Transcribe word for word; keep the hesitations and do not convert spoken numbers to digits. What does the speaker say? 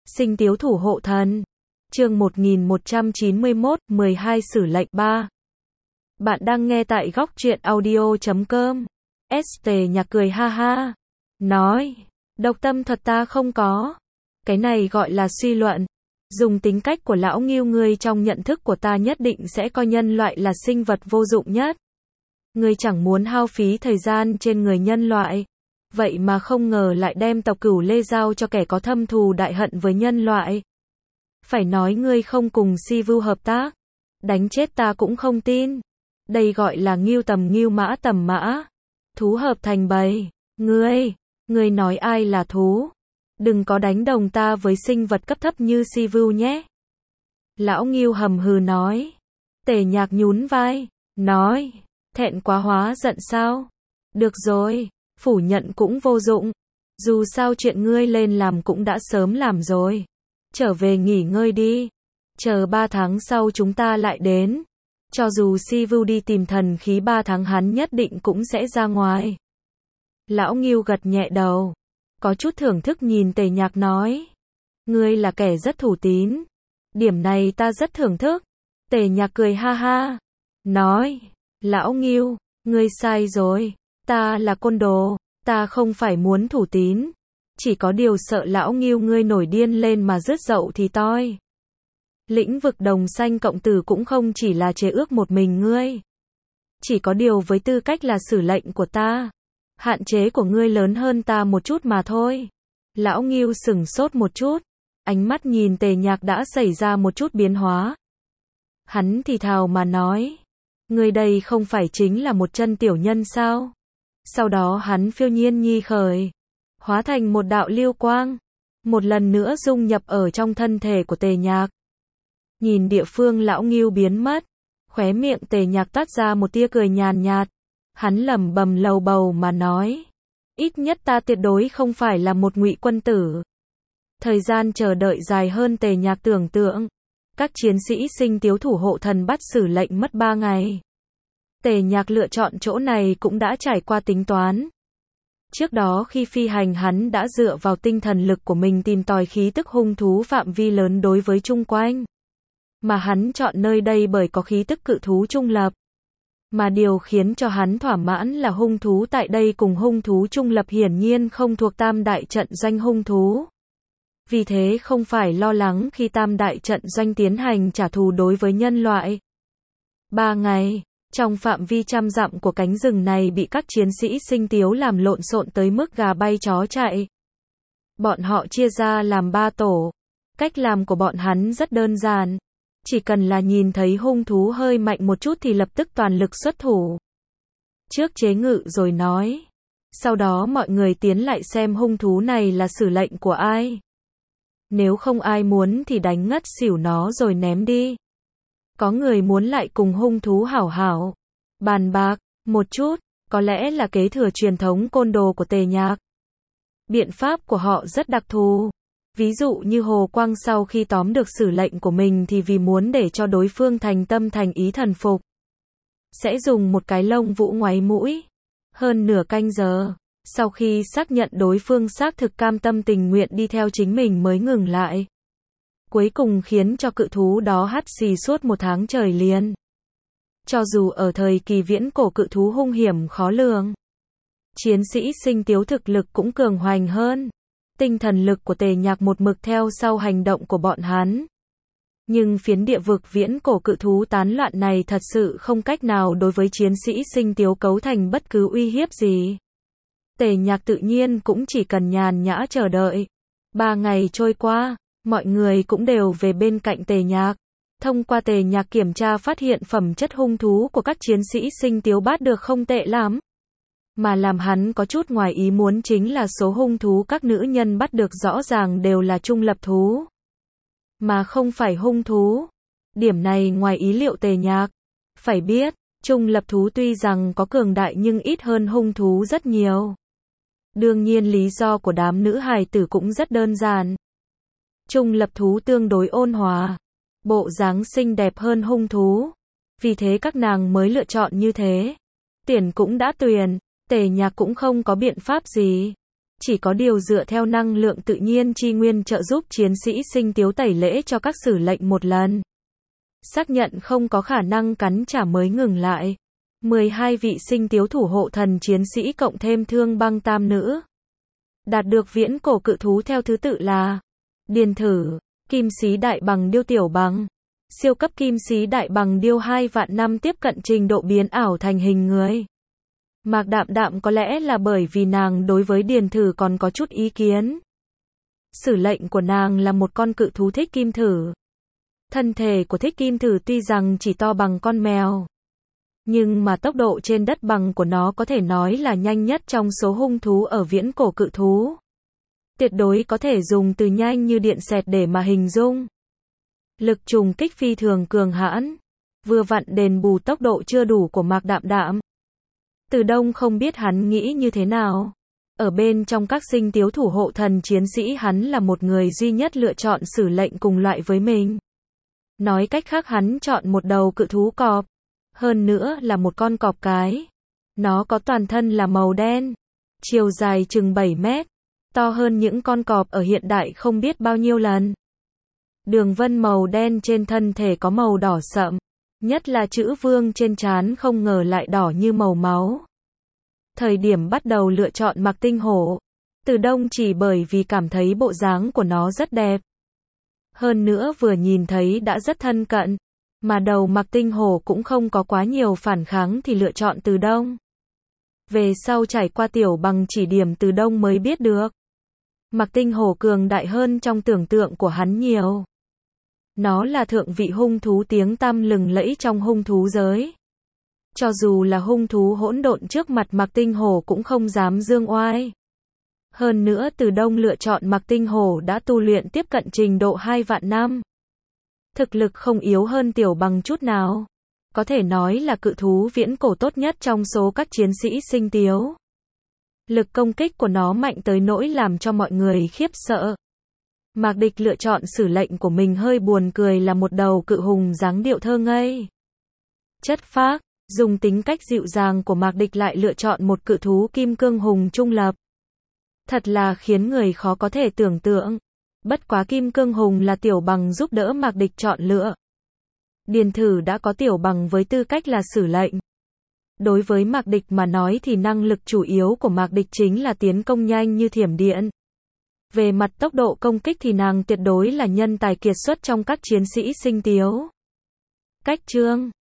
Sinh tiếu thủ hộ thần. Chương một nghìn một trăm chín mươi mốt, mười hai Sử lệnh ba. Bạn đang nghe tại góc truyện audio chấm com. ét tê Nhạc cười ha ha. Nói, độc tâm thuật ta không có. Cái này gọi là suy luận. Dùng tính cách của lão Ngưu ngươi trong nhận thức của ta nhất định sẽ coi nhân loại là sinh vật vô dụng nhất. Ngươi chẳng muốn hao phí thời gian trên người nhân loại. Vậy mà không ngờ lại đem tộc Cửu Lê giao cho kẻ có thâm thù đại hận với nhân loại. Phải nói ngươi không cùng Si Vu hợp tác. Đánh chết ta cũng không tin. Đây gọi là ngưu tầm ngưu mã tầm mã. Thú hợp thành bầy. Ngươi, ngươi nói ai là thú? Đừng có đánh đồng ta với sinh vật cấp thấp như Si Vu nhé. Lão Ngưu hầm hừ nói. Tề Nhạc nhún vai, nói, thẹn quá hóa giận sao? Được rồi, phủ nhận cũng vô dụng. Dù sao chuyện ngươi lên làm cũng đã sớm làm rồi. Trở về nghỉ ngơi đi. Chờ ba tháng sau chúng ta lại đến. Cho dù Si Vu đi tìm thần khí ba tháng hắn nhất định cũng sẽ ra ngoài. Lão Ngưu gật nhẹ đầu. Có chút thưởng thức nhìn Tề Nhạc nói. Ngươi là kẻ rất thủ tín. Điểm này ta rất thưởng thức. Tề Nhạc cười ha ha. Nói. Lão Ngưu, ngươi sai rồi. Ta là côn đồ. Ta không phải muốn thủ tín. Chỉ có điều sợ lão Ngưu ngươi nổi điên lên mà rứt dậu thì toi. Lĩnh vực đồng xanh cộng tử cũng không chỉ là chế ước một mình ngươi. Chỉ có điều với tư cách là sử lệnh của ta. Hạn chế của ngươi lớn hơn ta một chút mà thôi. Lão Ngưu sửng sốt một chút. Ánh mắt nhìn Tề Nhạc đã xảy ra một chút biến hóa. Hắn thì thào mà nói. Ngươi đây không phải chính là một chân tiểu nhân sao? Sau đó hắn phiêu nhiên nhi khởi. Hóa thành một đạo lưu quang. Một lần nữa dung nhập ở trong thân thể của Tề Nhạc. Nhìn địa phương lão Ngưu biến mất. Khóe miệng Tề Nhạc toát ra một tia cười nhàn nhạt. Hắn lẩm bẩm lầu bầu mà nói. Ít nhất ta tuyệt đối không phải là một ngụy quân tử. Thời gian chờ đợi dài hơn Tề Nhạc tưởng tượng. Các chiến sĩ sinh tiếu thủ hộ thần bắt Sử lệnh mất ba ngày. Tề Nhạc lựa chọn chỗ này cũng đã trải qua tính toán. Trước đó khi phi hành hắn đã dựa vào tinh thần lực của mình tìm tòi khí tức hung thú phạm vi lớn đối với chung quanh. Mà hắn chọn nơi đây bởi có khí tức cự thú trung lập. Mà điều khiến cho hắn thỏa mãn là hung thú tại đây cùng hung thú trung lập hiển nhiên không thuộc tam đại trận doanh hung thú. Vì thế không phải lo lắng khi tam đại trận doanh tiến hành trả thù đối với nhân loại. Ba ngày, trong phạm vi trăm dặm của cánh rừng này bị các chiến sĩ sinh tiếu làm lộn xộn tới mức gà bay chó chạy. Bọn họ chia ra làm ba tổ. Cách làm của bọn hắn rất đơn giản. Chỉ cần là nhìn thấy hung thú hơi mạnh một chút thì lập tức toàn lực xuất thủ. Trước chế ngự rồi nói. Sau đó mọi người tiến lại xem hung thú này là sử lệnh của ai. Nếu không ai muốn thì đánh ngất xỉu nó rồi ném đi. Có người muốn lại cùng hung thú hảo hảo. Bàn bạc, một chút, có lẽ là kế thừa truyền thống côn đồ của Tề Nhạc. Biện pháp của họ rất đặc thù. Ví dụ như Hồ Quang sau khi tóm được sử lệnh của mình thì vì muốn để cho đối phương thành tâm thành ý thần phục. Sẽ dùng một cái lông vũ ngoáy mũi. Hơn nửa canh giờ. Sau khi xác nhận đối phương xác thực cam tâm tình nguyện đi theo chính mình mới ngừng lại. Cuối cùng khiến cho cự thú đó hắt xì suốt một tháng trời liền. Cho dù ở thời kỳ viễn cổ cự thú hung hiểm khó lường. Chiến sĩ sinh tiếu thực lực cũng cường hoành hơn. Tinh thần lực của Tề Nhạc một mực theo sau hành động của bọn hắn. Nhưng phiến địa vực viễn cổ cự thú tán loạn này thật sự không cách nào đối với chiến sĩ sinh tiếu cấu thành bất cứ uy hiếp gì. Tề Nhạc tự nhiên cũng chỉ cần nhàn nhã chờ đợi. Ba ngày trôi qua, mọi người cũng đều về bên cạnh Tề Nhạc. Thông qua Tề Nhạc kiểm tra phát hiện phẩm chất hung thú của các chiến sĩ sinh tiếu bắt được không tệ lắm. Mà làm hắn có chút ngoài ý muốn chính là số hung thú các nữ nhân bắt được rõ ràng đều là trung lập thú. Mà không phải hung thú. Điểm này ngoài ý liệu Tề Nhạc. Phải biết, trung lập thú tuy rằng có cường đại nhưng ít hơn hung thú rất nhiều. Đương nhiên lý do của đám nữ hài tử cũng rất đơn giản. Trung lập thú tương đối ôn hòa. Bộ dáng xinh đẹp hơn hung thú. Vì thế các nàng mới lựa chọn như thế. Tiền cũng đã tuyền. Tề Nhạc cũng không có biện pháp gì. Chỉ có điều dựa theo năng lượng tự nhiên chi nguyên trợ giúp chiến sĩ sinh tiếu tẩy lễ cho các sử lệnh một lần. Xác nhận không có khả năng cắn trả mới ngừng lại. mười hai vị sinh tiếu thủ hộ thần chiến sĩ cộng thêm thương băng tam nữ. Đạt được viễn cổ cự thú theo thứ tự là Điền Thử, Kim Xí Đại Bằng Điêu Tiểu Bằng. Siêu cấp Kim Xí Đại Bằng Điêu hai vạn năm tiếp cận trình độ biến ảo thành hình người. Mạc Đạm Đạm có lẽ là bởi vì nàng đối với Điền Thử còn có chút ý kiến. Sử lệnh của nàng là một con cự thú thích kim thử. Thân thể của thích kim thử tuy rằng chỉ to bằng con mèo, nhưng mà tốc độ trên đất bằng của nó có thể nói là nhanh nhất trong số hung thú ở viễn cổ cự thú. Tuyệt đối có thể dùng từ nhanh như điện xẹt để mà hình dung. Lực trùng kích phi thường cường hãn, vừa vặn đền bù tốc độ chưa đủ của Mạc Đạm Đạm. Từ Đông không biết hắn nghĩ như thế nào. Ở bên trong các sinh tiếu thủ hộ thần chiến sĩ hắn là một người duy nhất lựa chọn sử lệnh cùng loại với mình. Nói cách khác hắn chọn một đầu cự thú cọp. Hơn nữa là một con cọp cái. Nó có toàn thân là màu đen. Chiều dài chừng bảy mét. To hơn những con cọp ở hiện đại không biết bao nhiêu lần. Đường vân màu đen trên thân thể có màu đỏ sậm. Nhất là chữ vương trên trán không ngờ lại đỏ như màu máu. Thời điểm bắt đầu lựa chọn Mạc Tinh Hổ, Từ Đông chỉ bởi vì cảm thấy bộ dáng của nó rất đẹp. Hơn nữa vừa nhìn thấy đã rất thân cận, mà đầu Mạc Tinh Hổ cũng không có quá nhiều phản kháng thì lựa chọn Từ Đông. Về sau trải qua Tiểu Bằng chỉ điểm Từ Đông mới biết được. Mạc Tinh Hổ cường đại hơn trong tưởng tượng của hắn nhiều. Nó là thượng vị hung thú tiếng tăm lừng lẫy trong hung thú giới. Cho dù là hung thú hỗn độn trước mặt Mạc Tinh Hổ cũng không dám dương oai. Hơn nữa Từ Đông lựa chọn Mạc Tinh Hổ đã tu luyện tiếp cận trình độ hai vạn năm. Thực lực không yếu hơn Tiểu Bằng chút nào. Có thể nói là cự thú viễn cổ tốt nhất trong số các chiến sĩ sinh tiếu. Lực công kích của nó mạnh tới nỗi làm cho mọi người khiếp sợ. Mạc Địch lựa chọn sử lệnh của mình hơi buồn cười là một đầu cự hùng dáng điệu thơ ngây. Chất phác, dùng tính cách dịu dàng của Mạc Địch lại lựa chọn một cự thú kim cương hùng trung lập. Thật là khiến người khó có thể tưởng tượng. Bất quá kim cương hùng là Tiểu Bằng giúp đỡ Mạc Địch chọn lựa. Điền Thử đã có Tiểu Bằng với tư cách là sử lệnh. Đối với Mạc Địch mà nói thì năng lực chủ yếu của Mạc Địch chính là tiến công nhanh như thiểm điện. Về mặt tốc độ công kích thì nàng tuyệt đối là nhân tài kiệt xuất trong các chiến sĩ sinh tiếu. Cách chương